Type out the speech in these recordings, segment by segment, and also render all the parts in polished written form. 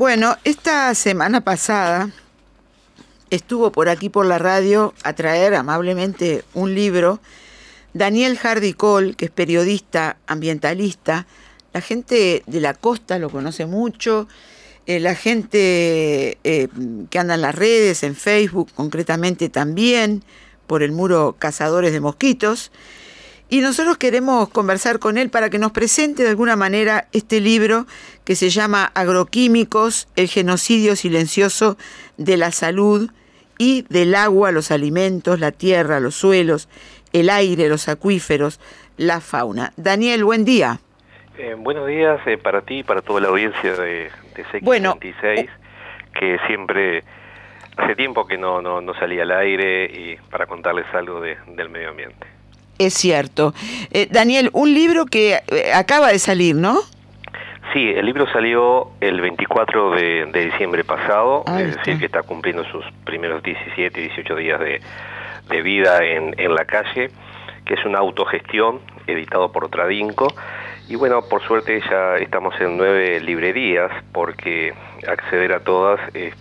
Bueno, esta semana pasada estuvo por aquí por la radio a traer amablemente un libro Daniel Hardy Cole, que es periodista ambientalista. La gente de la costa lo conoce mucho, la gente que anda en las redes, en Facebook concretamente también, por el muro Cazadores de Mosquitos. Y nosotros queremos conversar con él para que nos presente de alguna manera este libro que se llama Agroquímicos, el genocidio silencioso de la salud y del agua, los alimentos, la tierra, los suelos, el aire, los acuíferos, la fauna. Daniel, buen día. Buenos días para ti y para toda la audiencia de CX26, bueno, que siempre hace tiempo que no salía al aire y para contarles algo del medio ambiente. Es cierto. Daniel, un libro que acaba de salir, ¿no? Sí, el libro salió el 24 de diciembre pasado, es decir, que está cumpliendo sus primeros 17, 18 días de vida en la calle, que es una autogestión, editado por Tradinco. Y bueno, por suerte ya estamos en 9 librerías, porque acceder a todas es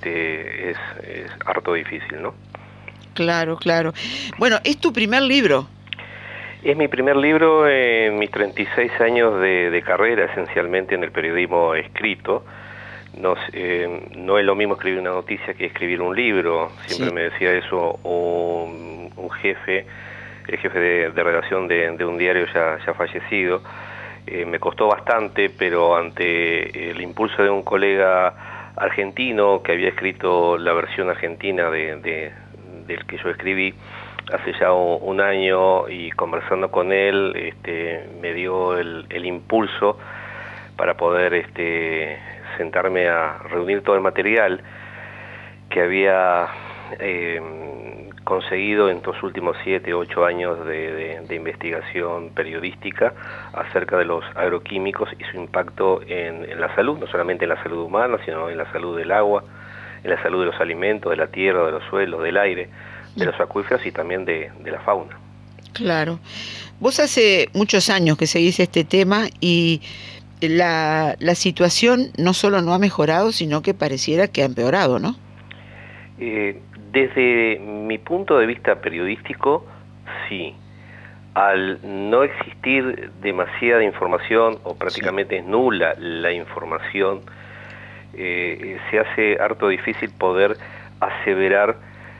harto difícil, ¿no? Claro, claro. Bueno, ¿es tu primer libro? Es mi primer libro en mis 36 años de carrera, esencialmente en el periodismo escrito. No es lo mismo escribir una noticia que escribir un libro. Siempre me decía eso un jefe, el jefe de redacción de un diario ya fallecido. Me costó bastante, pero ante el impulso de un colega argentino que había escrito la versión argentina del que yo escribí hace ya un año, y conversando con él me dio el impulso para poder sentarme a reunir todo el material que había conseguido en estos últimos 7, 8 años de investigación periodística acerca de los agroquímicos y su impacto en la salud, no solamente en la salud humana, sino en la salud del agua, en la salud de los alimentos, de la tierra, de los suelos, del aire, de los acuíferos y también de la fauna. Claro. Vos hace muchos años que seguís este tema y la situación no solo no ha mejorado, sino que pareciera que ha empeorado, ¿no? Desde mi punto de vista periodístico, sí. Al no existir demasiada información o prácticamente nula la información, se hace harto difícil poder aseverar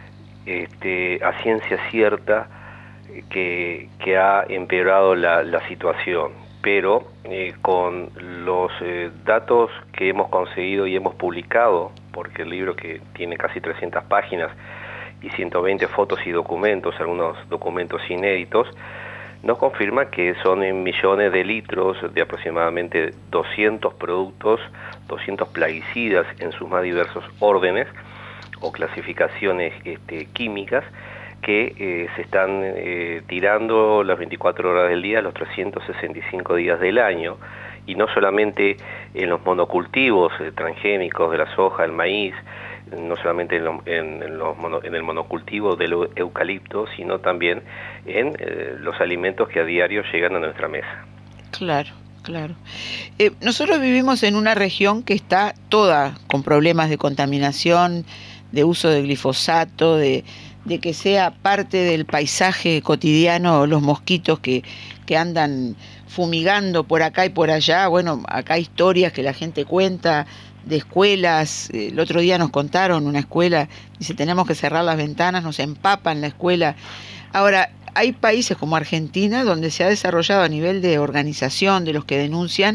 a ciencia cierta que ha empeorado la situación, pero con los datos que hemos conseguido y hemos publicado, porque el libro, que tiene casi 300 páginas y 120 fotos y documentos, algunos documentos inéditos, nos confirma que son en millones de litros de aproximadamente 200 productos, 200 plaguicidas en sus más diversos órdenes o clasificaciones químicas, que se están tirando las 24 horas del día, los 365 días del año, y no solamente en los monocultivos transgénicos de la soja, el maíz, no solamente en el monocultivo del eucalipto, sino también en los alimentos que a diario llegan a nuestra mesa. Claro, claro. Nosotros vivimos en una región que está toda con problemas de contaminación, de uso de glifosato, de que sea parte del paisaje cotidiano los mosquitos que andan fumigando por acá y por allá. Bueno, acá hay historias que la gente cuenta de escuelas. El otro día nos contaron una escuela, dice, tenemos que cerrar las ventanas, nos empapan la escuela. Ahora, hay países como Argentina donde se ha desarrollado a nivel de organización de los que denuncian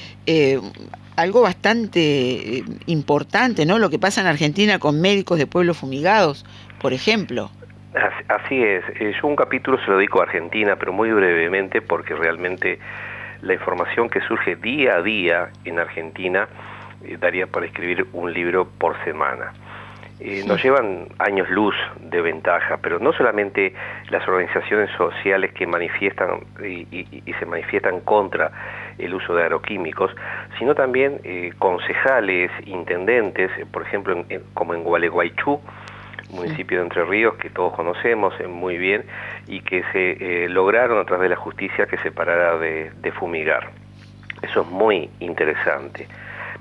algo bastante importante, ¿no? Lo que pasa en Argentina con médicos de pueblos fumigados, por ejemplo. Así es. Yo un capítulo se lo dedico a Argentina, pero muy brevemente, porque realmente la información que surge día a día en Argentina daría para escribir un libro por semana. Nos llevan años luz de ventaja, pero no solamente las organizaciones sociales que manifiestan y se manifiestan contra el uso de agroquímicos, sino también concejales, intendentes, por ejemplo, como en Gualeguaychú, municipio de Entre Ríos, que todos conocemos muy bien, y que se lograron a través de la justicia que se parara de fumigar. Eso es muy interesante.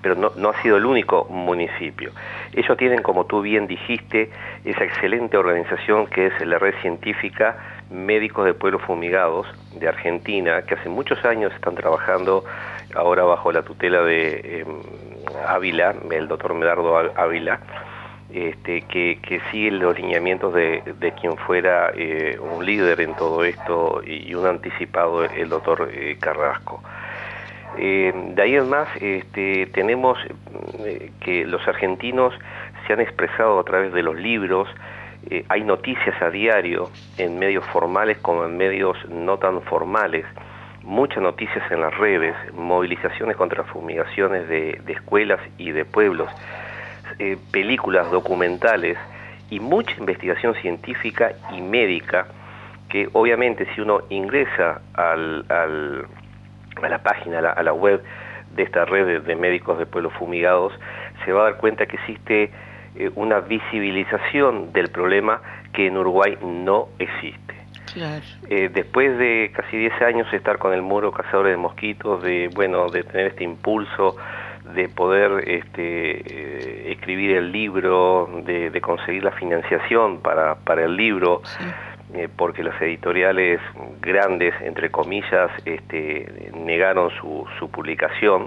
pero no ha sido el único municipio. Ellos tienen, como tú bien dijiste, esa excelente organización que es la Red Científica Médicos de Pueblos Fumigados de Argentina, que hace muchos años están trabajando ahora bajo la tutela de Ávila, el doctor Medardo Ávila, que sigue los lineamientos de quien fuera un líder en todo esto y un anticipado, el doctor Carrasco. De ahí en más tenemos que los argentinos se han expresado a través de los libros, hay noticias a diario en medios formales como en medios no tan formales, muchas noticias en las redes, movilizaciones contra fumigaciones de escuelas y de pueblos, películas, documentales y mucha investigación científica y médica que obviamente si uno ingresa a la página, a la web de esta red de médicos de pueblos fumigados, se va a dar cuenta que existe una visibilización del problema que en Uruguay no existe. Claro. Después de casi 10 años de estar con el muro Cazadores de Mosquitos, de tener este impulso, de poder escribir el libro, de conseguir la financiación para el libro, sí. Porque las editoriales grandes, entre comillas, negaron su publicación,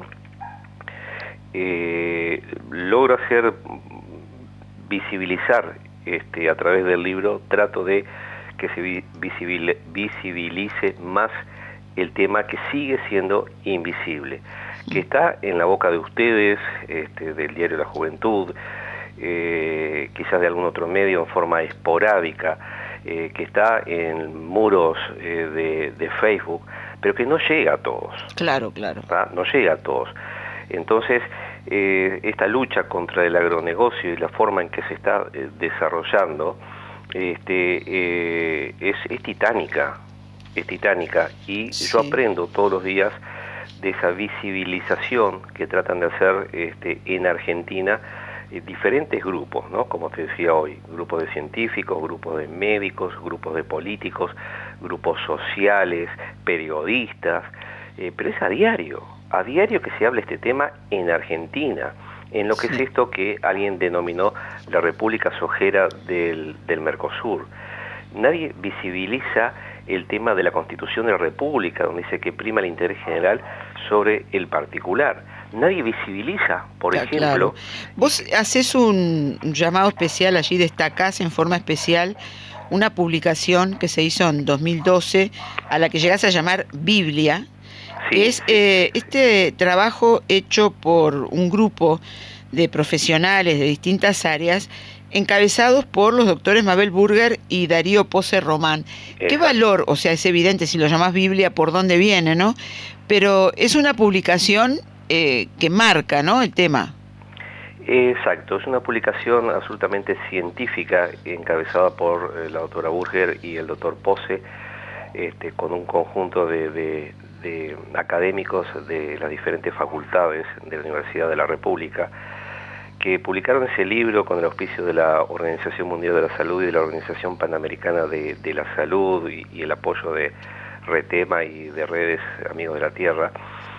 logro hacer visibilizar a través del libro, trato de que se visibilice más el tema que sigue siendo invisible, que está en la boca de ustedes, del diario La Juventud, quizás de algún otro medio en forma esporádica, que está en muros de Facebook, pero que no llega a todos. Claro, claro. ¿Tá? No llega a todos. Entonces, esta lucha contra el agronegocio y la forma en que se está desarrollando es titánica, y sí. Yo aprendo todos los días de esa visibilización que tratan de hacer en Argentina diferentes grupos, ¿no? Como te decía hoy, grupos de científicos, grupos de médicos, grupos de políticos, grupos sociales, periodistas, pero es a diario que se habla este tema en Argentina, en lo que es esto que alguien denominó la República Sojera del Mercosur. Nadie visibiliza el tema de la Constitución de la República, donde dice que prima el interés general sobre el particular. Nadie visibiliza, por ejemplo... Claro. Vos haces un llamado especial, allí destacás en forma especial una publicación que se hizo en 2012, a la que llegás a llamar Biblia, sí, que es este trabajo hecho por un grupo de profesionales de distintas áreas, encabezados por los doctores Mabel Burger y Darío Pose Román. ¿Qué valor? O sea, es evidente si lo llamás Biblia por dónde viene, ¿no? Pero es una publicación que marca, ¿no?, el tema. Exacto, es una publicación absolutamente científica encabezada por la doctora Burger y el doctor Pose, con un conjunto de académicos de las diferentes facultades de la Universidad de la República, que publicaron ese libro con el auspicio de la Organización Mundial de la Salud y de la Organización Panamericana de la Salud y el apoyo de Retema y de Redes Amigos de la Tierra,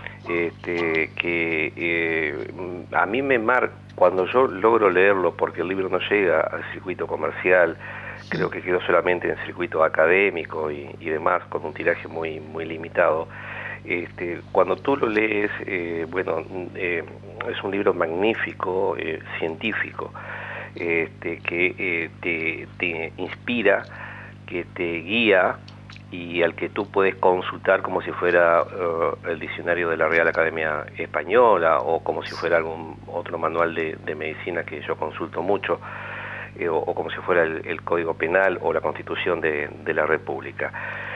a mí me marca cuando yo logro leerlo, porque el libro no llega al circuito comercial, creo que quedó solamente en el circuito académico y demás, con un tiraje muy limitado. Cuando tú lo lees, es un libro magnífico, científico, que te inspira, que te guía y al que tú puedes consultar como si fuera el diccionario de la Real Academia Española o como si fuera algún otro manual de medicina que yo consulto mucho, o como si fuera el Código Penal o la Constitución de la República.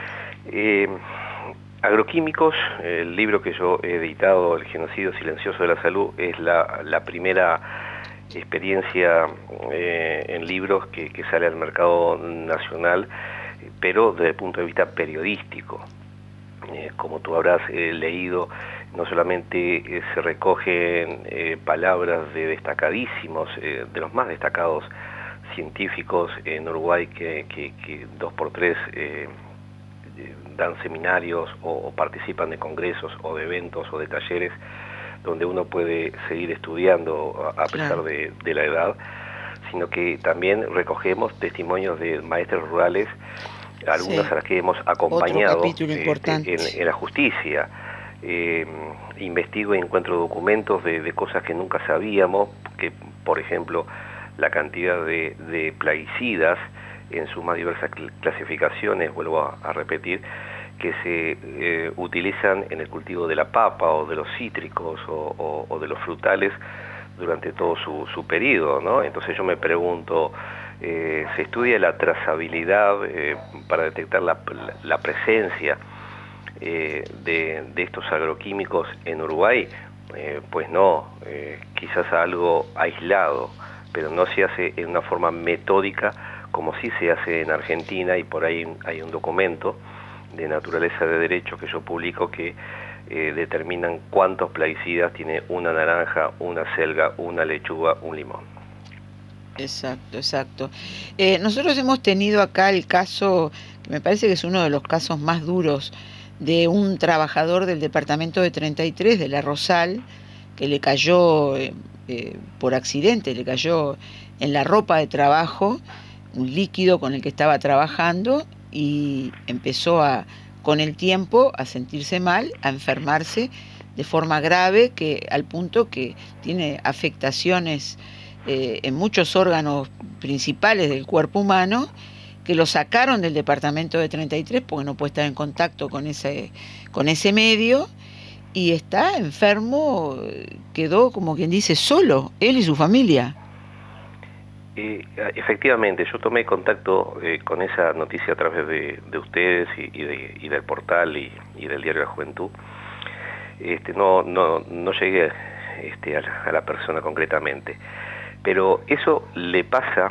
Agroquímicos, el libro que yo he editado, El genocidio silencioso de la salud, es la primera experiencia en libros que sale al mercado nacional, pero desde el punto de vista periodístico. Como tú habrás leído, no solamente se recogen palabras de destacadísimos, de los más destacados científicos en Uruguay que 2x3 dan seminarios o participan de congresos o de eventos o de talleres donde uno puede seguir estudiando a pesar de la edad, sino que también recogemos testimonios de maestras rurales, algunas a las que hemos acompañado en la justicia. Investigo y encuentro documentos de cosas que nunca sabíamos, que por ejemplo la cantidad de plaguicidas en sus más diversas clasificaciones, vuelvo a repetir, que se utilizan en el cultivo de la papa o de los cítricos o de los frutales durante todo su periodo, ¿no? Entonces yo me pregunto, ¿se estudia la trazabilidad para detectar la presencia de estos agroquímicos en Uruguay? Pues no, quizás algo aislado, pero no se hace en una forma metódica como sí se hace en Argentina, y por ahí hay un documento de naturaleza de derecho que yo publico que determinan cuántos plaguicidas tiene una naranja, una selga, una lechuga, un limón. Exacto, exacto. Nosotros hemos tenido acá el caso, que me parece que es uno de los casos más duros, de un trabajador del departamento de 33 de La Rosal, que le cayó por accidente, le cayó en la ropa de trabajo un líquido con el que estaba trabajando, y empezó con el tiempo a sentirse mal, a enfermarse de forma grave, que al punto que tiene afectaciones en muchos órganos principales del cuerpo humano, que lo sacaron del departamento de 33 porque no puede estar en contacto con ese medio, y está enfermo, quedó como quien dice solo, él y su familia. Efectivamente, yo tomé contacto con esa noticia a través de ustedes y del portal y del diario La Juventud. No llegué a la persona concretamente, pero eso le pasa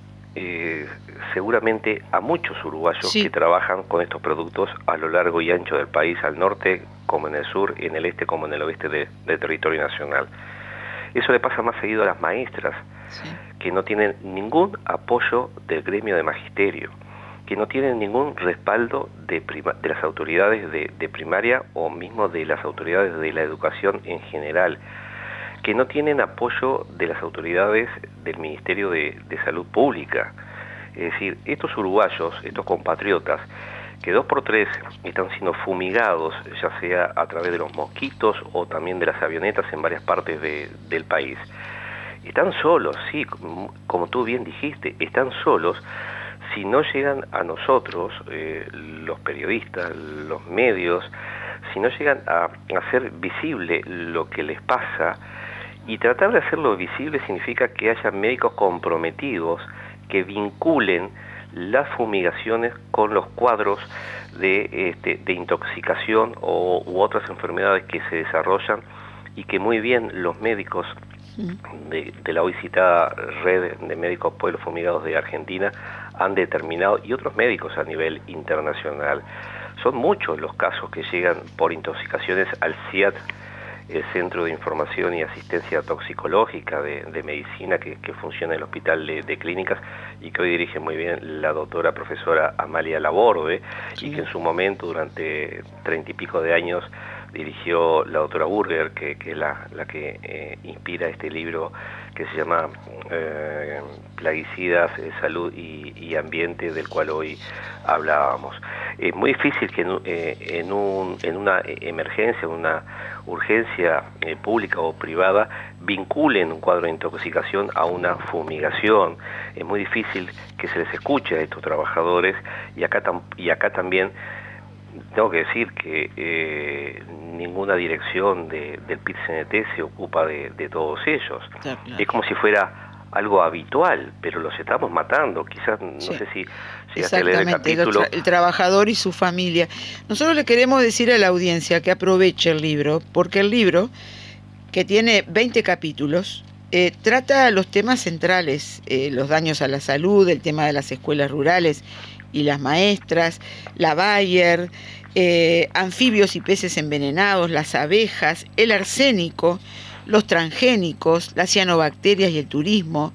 seguramente a muchos uruguayos que trabajan con estos productos a lo largo y ancho del país, al norte como en el sur, en el este como en el oeste del territorio nacional. Eso le pasa más seguido a las maestras, que no tienen ningún apoyo del gremio de magisterio, que no tienen ningún respaldo de las autoridades de primaria o mismo de las autoridades de la educación en general, que no tienen apoyo de las autoridades del Ministerio de Salud Pública. Es decir, estos uruguayos, estos compatriotas, que 2 por 3 están siendo fumigados, ya sea a través de los mosquitos o también de las avionetas en varias partes del país. Están solos, sí, como tú bien dijiste, están solos si no llegan a nosotros, los periodistas, los medios, si no llegan a hacer visible lo que les pasa. Y tratar de hacerlo visible significa que haya médicos comprometidos que vinculen las fumigaciones con los cuadros de intoxicación u otras enfermedades que se desarrollan, y que muy bien los médicos de la hoy citada Red de Médicos Pueblos Fumigados de Argentina han determinado, y otros médicos a nivel internacional. Son muchos los casos que llegan por intoxicaciones al CIAT, el Centro de Información y Asistencia Toxicológica de Medicina que funciona en el Hospital de Clínicas, y que hoy dirige muy bien la doctora profesora Amalia Laborde, y que en su momento, durante 30 y pico de años, dirigió la doctora Burger, que es la que inspira este libro que se llama Plaguicidas, Salud y Ambiente, del cual hoy hablábamos. Es muy difícil que en una emergencia, una urgencia pública o privada, vinculen un cuadro de intoxicación a una fumigación. Es muy difícil que se les escuche a estos trabajadores, y acá también tengo que decir que ninguna dirección del PIT-CNT se ocupa de todos ellos. Claro. Es como si fuera algo habitual, pero los estamos matando. Quizás, no sé si llegaste a leer el capítulo. El trabajador y su familia. Nosotros le queremos decir a la audiencia que aproveche el libro, porque el libro, que tiene 20 capítulos, trata los temas centrales, los daños a la salud, el tema de las escuelas rurales y las maestras, la Bayer, anfibios y peces envenenados, las abejas, el arsénico, los transgénicos, las cianobacterias y el turismo,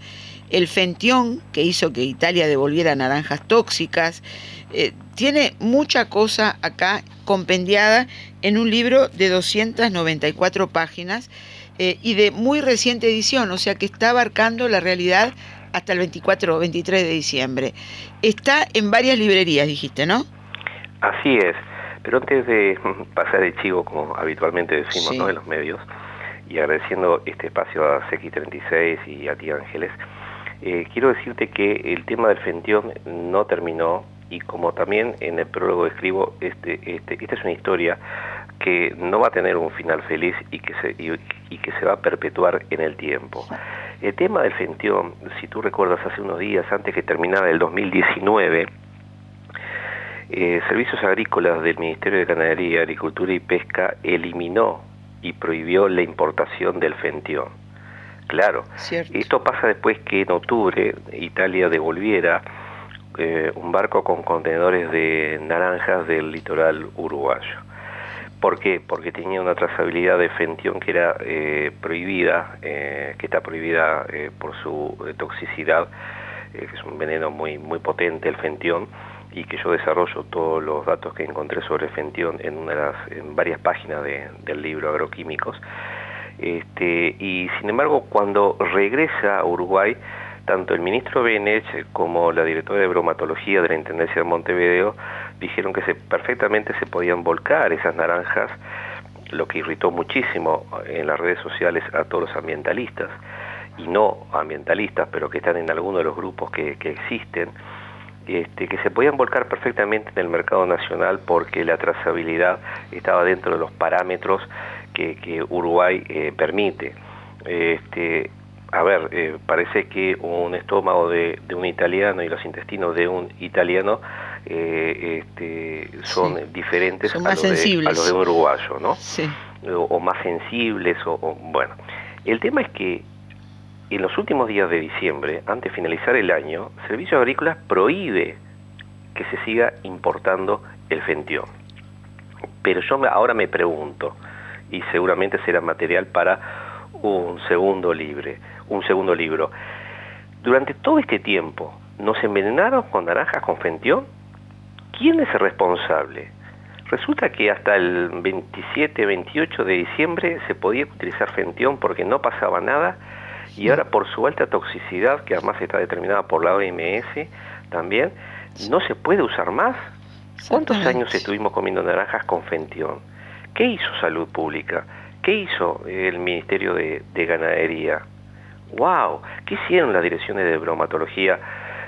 el Fentión, que hizo que Italia devolviera naranjas tóxicas. Tiene mucha cosa acá compendiada en un libro de 294 páginas y de muy reciente edición, o sea que está abarcando la realidad hasta el 24 o 23 de diciembre. Está en varias librerías, dijiste, ¿no? Así es, pero antes de pasar el chivo, como habitualmente decimos, Sí. ¿no?, en los medios, y agradeciendo este espacio a CX36 y a ti, Ángeles, quiero decirte que el tema del Fentión no terminó, y como también en el prólogo escribo, esta es una historia que no va a tener un final feliz y que se va a perpetuar en el tiempo. El tema del Fentión, si tú recuerdas, hace unos días, antes que terminara el 2019, Servicios Agrícolas del Ministerio de Ganadería, Agricultura y Pesca eliminó y prohibió la importación del Fentión. Claro, Cierto. Esto pasa después que en octubre Italia devolviera un barco con contenedores de naranjas del litoral uruguayo. ¿Por qué? Porque tenía una trazabilidad de Fentión que era prohibida, que está prohibida por su toxicidad, que es un veneno muy potente, el Fentión, y que yo desarrollo todos los datos que encontré sobre Fentión en varias páginas del libro Agroquímicos. Y sin embargo, cuando regresa a Uruguay, tanto el ministro Benech como la directora de bromatología de la Intendencia de Montevideo dijeron que perfectamente se podían volcar esas naranjas, lo que irritó muchísimo en las redes sociales a todos los ambientalistas, y no ambientalistas, pero que están en alguno de los grupos que existen, que se podían volcar perfectamente en el mercado nacional porque la trazabilidad estaba dentro de los parámetros que Uruguay permite. Parece que un estómago de un italiano y los intestinos de un italiano son diferentes son a más los de un uruguayo, ¿no? Sí. O más sensibles, bueno. El tema es que en los últimos días de diciembre, antes de finalizar el año, Servicios Agrícolas prohíbe que se siga importando el Fentión. Pero yo ahora me pregunto, y seguramente será material para un segundo libro. Durante todo este tiempo, ¿nos envenenaron con naranjas con Fentión? ¿Quién es el responsable? Resulta que hasta el 27, 28 de diciembre se podía utilizar Fentión porque no pasaba nada, y ahora por su alta toxicidad, que además está determinada por la OMS también, no se puede usar más. ¿Cuántos años estuvimos comiendo naranjas con Fentión? ¿Qué hizo Salud Pública? ¿Qué hizo el Ministerio de Ganadería? ¡Wow! ¿Qué hicieron las direcciones de bromatología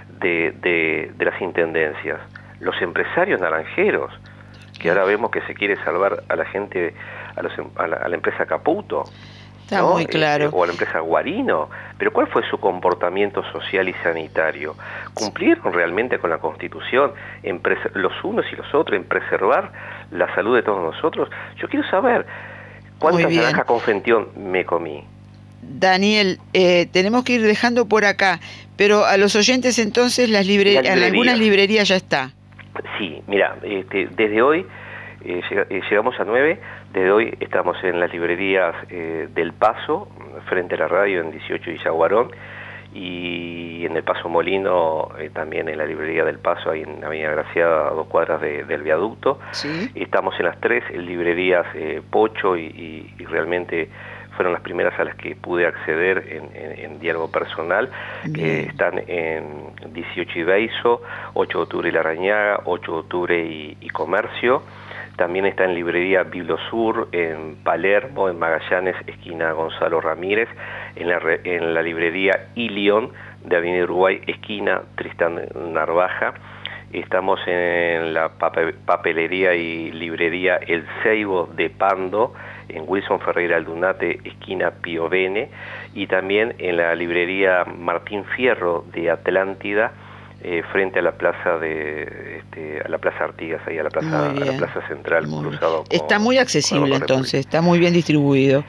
de las intendencias? Los empresarios naranjeros, que ahora vemos que se quiere salvar a la gente, a la empresa Caputo. Está ¿no? muy claro. O a la empresa Guarino. Pero ¿cuál fue su comportamiento social y sanitario? ¿Cumplieron realmente con la Constitución los unos y los otros en preservar la salud de todos nosotros? Yo quiero saber cuántas naranjas con Fentión me comí. Daniel, tenemos que ir dejando por acá, pero a los oyentes entonces en algunas librerías ya está. Sí, mira, desde hoy llegamos a 9, desde hoy estamos en las librerías del Paso, frente a la radio en 18 y Yaguarón, y en el Paso Molino, también en la librería del Paso, ahí en Avenida Graciada, a 2 cuadras del viaducto. ¿Sí? Estamos en las 3 librerías Pocho y realmente fueron las primeras a las que pude acceder en diálogo personal. Están en 18 y Beizo, 8 de octubre y Larrañaga, 8 de octubre y Comercio. También está en librería Bibliosur, en Palermo, en Magallanes, esquina Gonzalo Ramírez, en la librería Ilion de Avenida Uruguay, esquina Tristán Narvaja. Estamos en la papelería y librería El Ceibo de Pando, en Wilson Ferreira Aldunate, esquina Pío Bene, y también en la librería Martín Fierro de Atlántida, frente a la plaza a la plaza Artigas, ahí a la plaza central, cruzado. Está muy accesible entonces, está muy bien distribuido.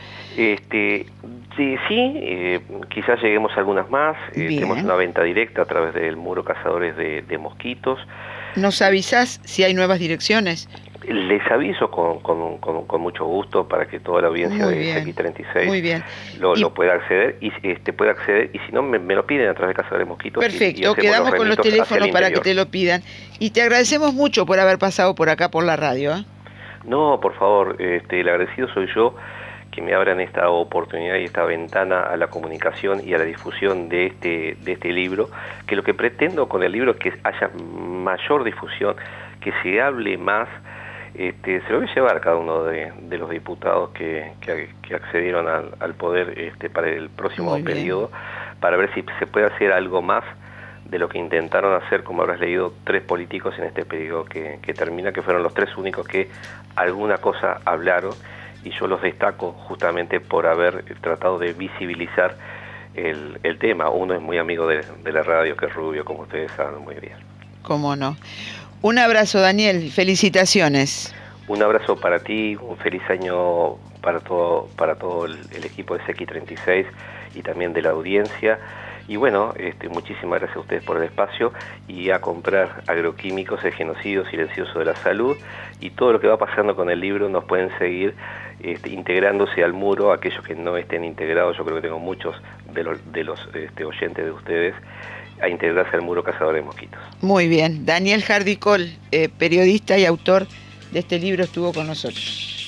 Sí, quizás lleguemos a algunas más. Tenemos una venta directa a través del muro Cazadores de Mosquitos. ¿Nos avisás si hay nuevas direcciones? Les aviso con mucho gusto para que toda la audiencia de X36 lo pueda acceder y si no me lo piden a través de Casa de Mosquitos. Perfecto, quedamos con los teléfonos para que te lo pidan. Y te agradecemos mucho por haber pasado por acá por la radio. No, por favor, el agradecido soy yo, que me abran esta oportunidad y esta ventana a la comunicación y a la difusión de este libro, que lo que pretendo con el libro es que haya mayor difusión, que se hable más. Se lo voy a llevar a cada uno de los diputados que accedieron al poder para el próximo periodo, para ver si se puede hacer algo más de lo que intentaron hacer, como habrás leído, 3 políticos en este periodo que termina, que fueron los 3 únicos que alguna cosa hablaron, y yo los destaco justamente por haber tratado de visibilizar el tema. Uno es muy amigo de la radio, que es Rubio, como ustedes saben muy bien. ¿Cómo no? Un abrazo, Daniel, felicitaciones. Un abrazo para ti, un feliz año para todo el equipo de X36 y también de la audiencia. Y bueno, muchísimas gracias a ustedes por el espacio, y a comprar Agroquímicos, el genocidio silencioso de la salud, y todo lo que va pasando con el libro nos pueden seguir integrándose al muro. Aquellos que no estén integrados, yo creo que tengo muchos de los oyentes de ustedes, a integrarse al muro Cazador de Mosquitos. Muy bien. Daniel Hardy Cole, periodista y autor de este libro, estuvo con nosotros.